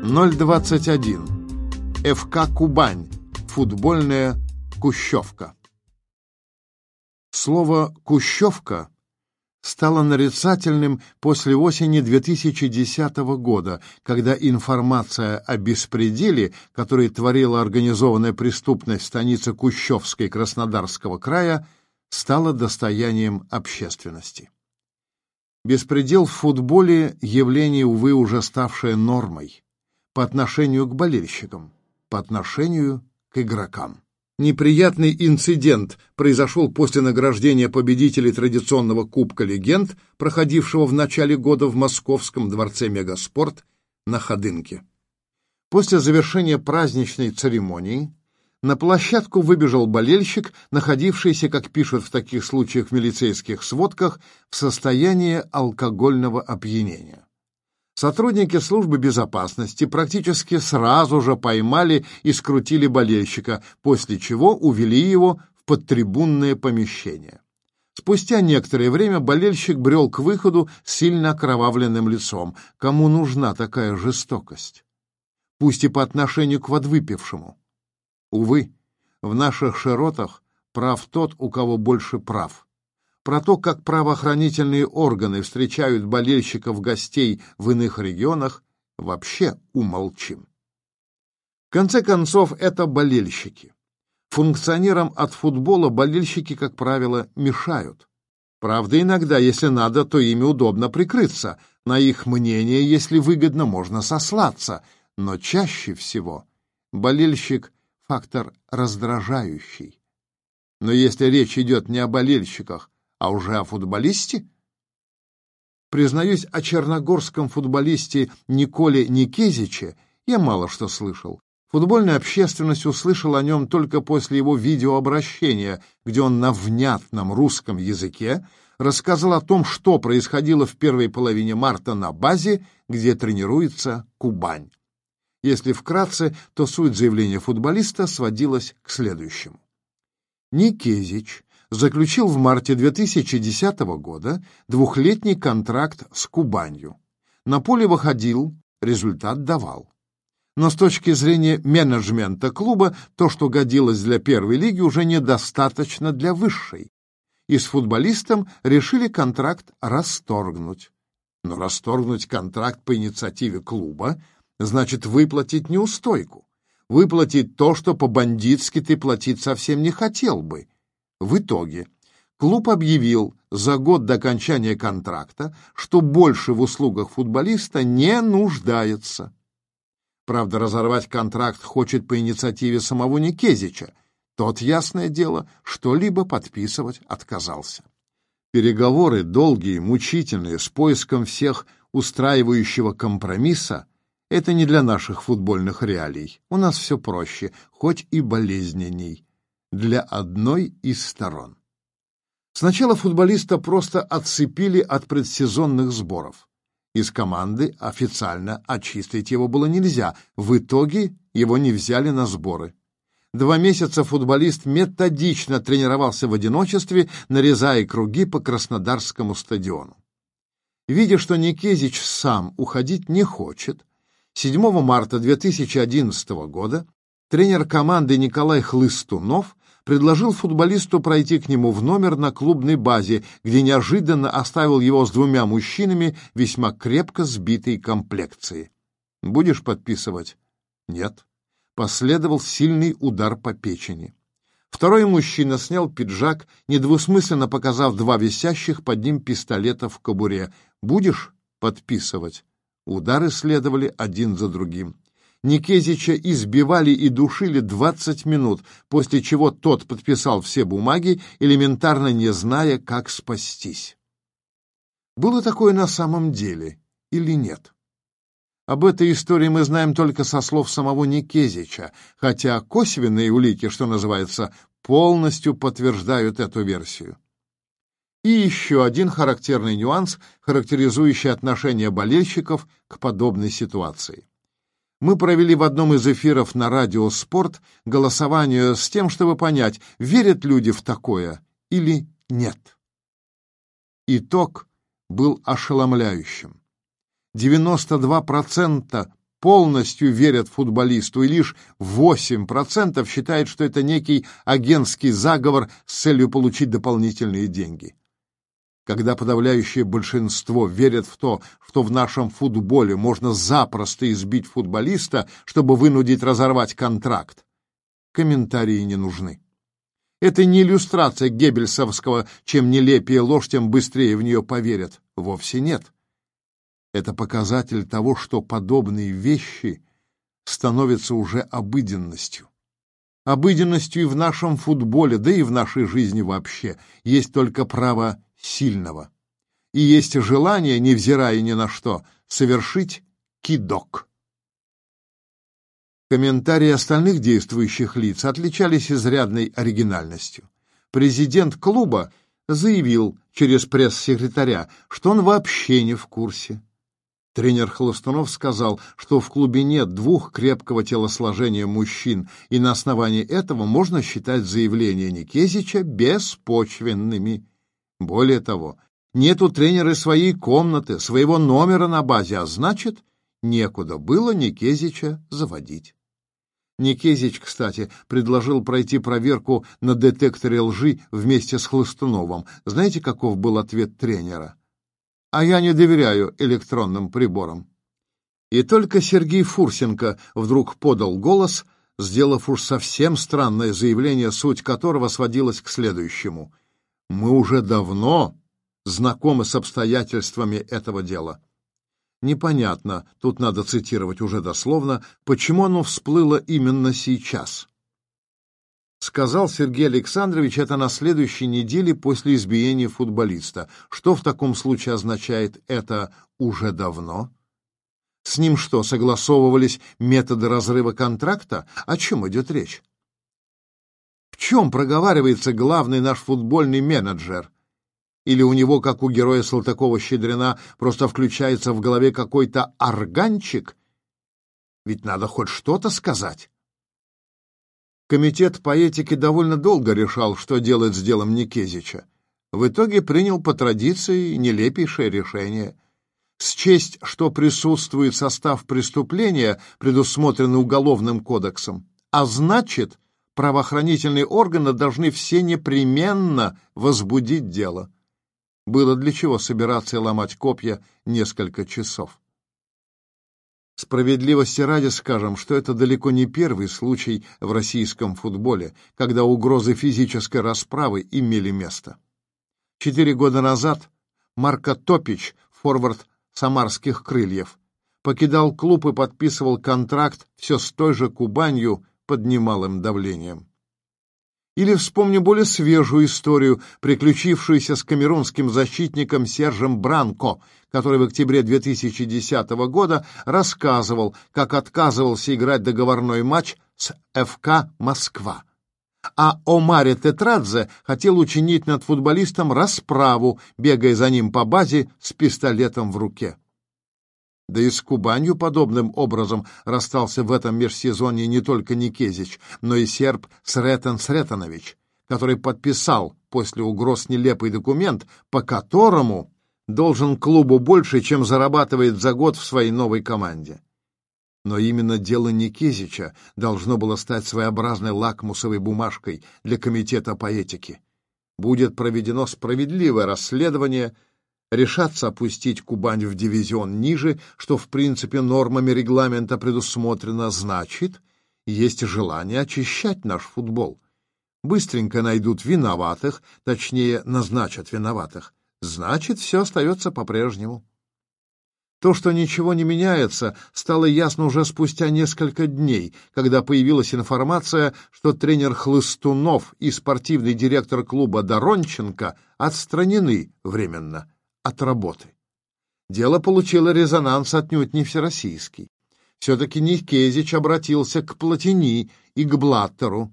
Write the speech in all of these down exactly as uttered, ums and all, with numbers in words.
ноль двадцать один. эф ка «Кубань». Футбольная Кущевка. Слово «Кущевка» стало нарицательным после осени две тысячи десятого года, когда информация о беспределе, который творила организованная преступность в станице Кущевской Краснодарского края, стала достоянием общественности. Беспредел в футболе – явление, увы, уже ставшее нормой по отношению к болельщикам, по отношению к игрокам. Неприятный инцидент произошел после награждения победителей традиционного Кубка легенд, проходившего в начале года в Московском дворце Мегаспорт на Ходынке. После завершения праздничной церемонии на площадку выбежал болельщик, находившийся, как пишут в таких случаях в милицейских сводках, в состоянии алкогольного опьянения. Сотрудники службы безопасности практически сразу же поймали и скрутили болельщика, после чего увели его в подтрибунное помещение. Спустя некоторое время болельщик брел к выходу с сильно окровавленным лицом. Кому нужна такая жестокость? Пусть и по отношению к подвыпившему. Увы, в наших широтах прав тот, у кого больше прав. Про то, как правоохранительные органы встречают болельщиков-гостей в иных регионах, вообще умолчим. В конце концов, это болельщики. Функционерам от футбола болельщики, как правило, мешают. Правда, иногда, если надо, то ими удобно прикрыться. На их мнение, если выгодно, можно сослаться. Но чаще всего болельщик – фактор раздражающий. Но если речь идет не о болельщиках, а уже о футболисте? Признаюсь, о черногорском футболисте Николе Никезиче я мало что слышал. Футбольная общественность услышала о нем только после его видеообращения, где он на внятном русском языке рассказал о том, что происходило в первой половине марта на базе, где тренируется «Кубань». Если вкратце, то суть заявления футболиста сводилась к следующему. Никезич заключил в марте две тысячи десятого года двухлетний контракт с «Кубанью». На поле выходил, результат давал. Но с точки зрения менеджмента клуба, то, что годилось для первой лиги, уже недостаточно для высшей. И с футболистом решили контракт расторгнуть. Но расторгнуть контракт по инициативе клуба значит выплатить неустойку. Выплатить то, что по-бандитски ты платить совсем не хотел бы. В итоге клуб объявил за год до окончания контракта, что больше в услугах футболиста не нуждается. Правда, разорвать контракт хочет по инициативе самого Никезича. Тот, ясное дело, что-либо подписывать отказался. Переговоры долгие, мучительные, с поиском всех устраивающего компромисса — это не для наших футбольных реалий. У нас все проще, хоть и болезненней. Для одной из сторон. Сначала футболиста просто отцепили от предсезонных сборов. Из команды официально очистить его было нельзя. В итоге его не взяли на сборы. Два месяца футболист методично тренировался в одиночестве, нарезая круги по Краснодарскому стадиону. Видя, что Никезич сам уходить не хочет, седьмого марта две тысячи одиннадцатого года тренер команды Николай Хлыстунов предложил футболисту пройти к нему в номер на клубной базе, где неожиданно оставил его с двумя мужчинами весьма крепко сбитой комплекции. «Будешь подписывать?» «Нет». Последовал сильный удар по печени. Второй мужчина снял пиджак, недвусмысленно показав два висящих под ним пистолета в кобуре. «Будешь подписывать?» Удары следовали один за другим. Никезича избивали и душили двадцать минут, после чего тот подписал все бумаги, элементарно не зная, как спастись. Было такое на самом деле или нет? Об этой истории мы знаем только со слов самого Никезича, хотя косвенные улики, что называется, полностью подтверждают эту версию. И еще один характерный нюанс, характеризующий отношение болельщиков к подобной ситуации. Мы провели в одном из эфиров на радио «Спорт» голосование с тем, чтобы понять, верят люди в такое или нет. Итог был ошеломляющим. девяносто два процента полностью верят футболисту, и лишь восемь процентов считают, что это некий агентский заговор с целью получить дополнительные деньги. Когда подавляющее большинство верят в то, что в нашем футболе можно запросто избить футболиста, чтобы вынудить разорвать контракт, комментарии не нужны. Это не иллюстрация геббельсовского «чем нелепее ложь, тем быстрее в нее поверят». Вовсе нет. Это показатель того, что подобные вещи становятся уже обыденностью. Обыденностью и в нашем футболе, да и в нашей жизни вообще. Есть только право сильного. И есть желание, невзирая ни на что, совершить кидок. Комментарии остальных действующих лиц отличались изрядной оригинальностью. Президент клуба заявил через пресс-секретаря, что он вообще не в курсе. Тренер Хлыстунов сказал, что в клубе нет двух крепкого телосложения мужчин, и на основании этого можно считать заявления Никезича беспочвенными. Более того, нет у тренера своей комнаты, своего номера на базе, а значит, некуда было Никезича заводить. Никезич, кстати, предложил пройти проверку на детекторе лжи вместе с Хлыстуновым. Знаете, каков был ответ тренера? А я не доверяю электронным приборам. И только Сергей Фурсенко вдруг подал голос, сделав уж совсем странное заявление, суть которого сводилась к следующему. Мы уже давно знакомы с обстоятельствами этого дела. Непонятно, тут надо цитировать уже дословно, почему оно всплыло именно сейчас. Сказал Сергей Александрович это на следующей неделе после избиения футболиста. Что в таком случае означает это «уже давно»? С ним что, согласовывались методы разрыва контракта? О чем идет речь? В чем проговаривается главный наш футбольный менеджер? Или у него, как у героя Салтыкова-Щедрина, просто включается в голове какой-то органчик? Ведь надо хоть что-то сказать. Комитет по этике довольно долго решал, что делать с делом Никезича. В итоге принял по традиции нелепейшее решение. Счесть, что присутствует состав преступления, предусмотренный Уголовным кодексом, а значит, правоохранительные органы должны все непременно возбудить дело. Было для чего собираться и ломать копья несколько часов. Справедливости ради скажем, что это далеко не первый случай в российском футболе, когда угрозы физической расправы имели место. Четыре года назад Марко Топич, форвард самарских «Крыльев», покидал клуб и подписывал контракт все с той же Кубанью под немалым давлением. Или вспомню более свежую историю, приключившуюся с камерунским защитником Сержем Бранко, который в октябре две тысячи десятого года рассказывал, как отказывался играть договорной матч с эф ка «Москва». А Омаре Тетрадзе хотел учинить над футболистом расправу, бегая за ним по базе с пистолетом в руке. Да и с Кубанью подобным образом расстался в этом межсезонье не только Никезич, но и серб Сретен Сретенович, который подписал после угроз нелепый документ, по которому должен клубу больше, чем зарабатывает за год в своей новой команде. Но именно дело Никезича должно было стать своеобразной лакмусовой бумажкой для комитета по этике. Будет проведено справедливое расследование, решатся опустить Кубань в дивизион ниже, что в принципе нормами регламента предусмотрено, значит, есть желание очищать наш футбол. Быстренько найдут виноватых, точнее, назначат виноватых. Значит, все остается по-прежнему. То, что ничего не меняется, стало ясно уже спустя несколько дней, когда появилась информация, что тренер Хлыстунов и спортивный директор клуба Доронченко отстранены временно от работы. Дело получило резонанс отнюдь не всероссийский. Все-таки Никезич обратился к Платини и к Блаттеру.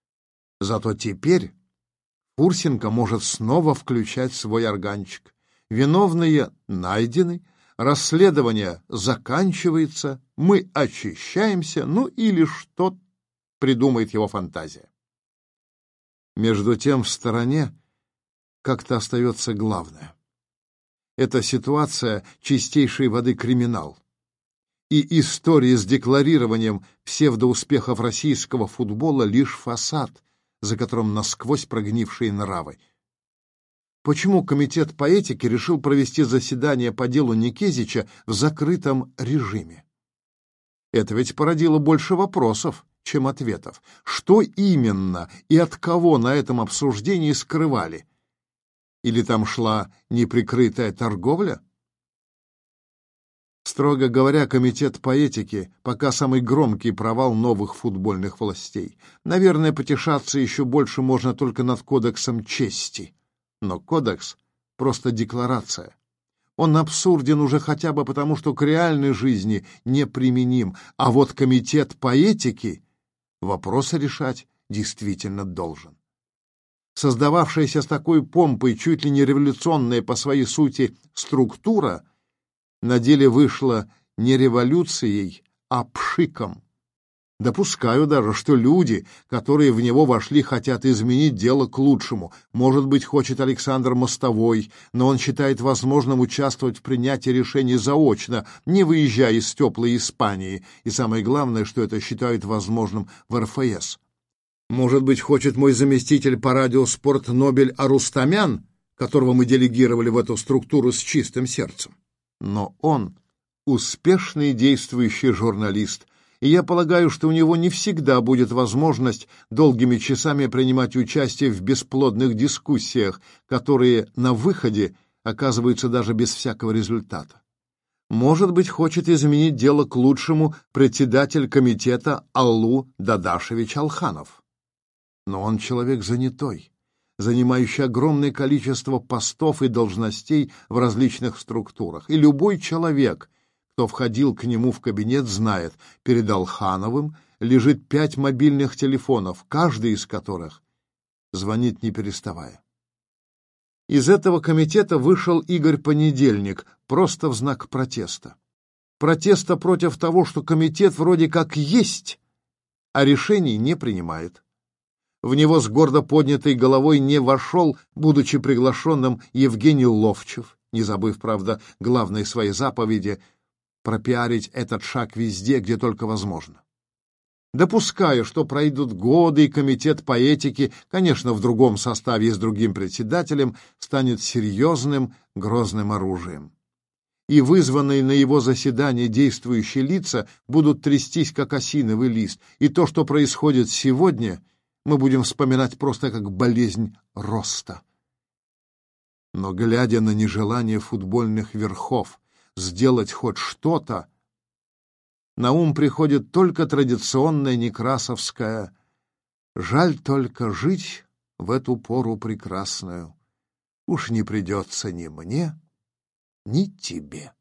Зато теперь Фурсенко может снова включать свой органчик. Виновные найдены, расследование заканчивается, мы очищаемся, ну или что придумает его фантазия. Между тем в стороне как-то остается главное. Эта ситуация — чистейшей воды криминал. и история с декларированием псевдоуспехов российского футбола лишь фасад, за которым насквозь прогнившие нравы. Почему комитет по этике решил провести заседание по делу Никезича в закрытом режиме? Это ведь породило больше вопросов, чем ответов. Что именно и от кого на этом обсуждении скрывали? Или там шла неприкрытая торговля? Строго говоря, комитет по этике пока самый громкий провал новых футбольных властей. Наверное, потешаться еще больше можно только над кодексом чести. Но кодекс — просто декларация. Он абсурден уже хотя бы потому, что к реальной жизни неприменим, а вот комитет по этике вопросы решать действительно должен. Создававшаяся с такой помпой чуть ли не революционная по своей сути структура на деле вышла не революцией, а пшиком. Допускаю даже, что люди, которые в него вошли, хотят изменить дело к лучшему. Может быть, хочет Александр Мостовой, но он считает возможным участвовать в принятии решений заочно, не выезжая из теплой Испании. И самое главное, что это считают возможным в эр эф эс. Может быть, хочет мой заместитель по радио «Спорт» Нобель Арустамян, которого мы делегировали в эту структуру с чистым сердцем. Но он успешный действующий журналист, и я полагаю, что у него не всегда будет возможность долгими часами принимать участие в бесплодных дискуссиях, которые на выходе оказываются даже без всякого результата. Может быть, хочет изменить дело к лучшему председатель комитета Аллу Дадашевич Алханов. Но он человек занятой, занимающий огромное количество постов и должностей в различных структурах, и любой человек, кто входил к нему в кабинет, знает, перед Алхановым лежит пять мобильных телефонов, каждый из которых звонит не переставая. Из этого комитета вышел Игорь Понедельник просто в знак протеста. Протеста против того, что комитет вроде как есть, а решений не принимает. В него с гордо поднятой головой не вошел, будучи приглашенным, Евгений Ловчев, не забыв, правда, главной своей заповеди — пропиарить этот шаг везде, где только возможно. Допускаю, что пройдут годы, и комитет по этике, конечно, в другом составе и с другим председателем, станет серьезным, грозным оружием. И вызванные на его заседание действующие лица будут трястись, как осиновый лист, и то, что происходит сегодня, мы будем вспоминать просто как болезнь роста. Но, глядя на нежелание футбольных верхов сделать хоть что-то, на ум приходит только традиционная некрасовская «Жаль только жить в эту пору прекрасную, уж не придется ни мне, ни тебе».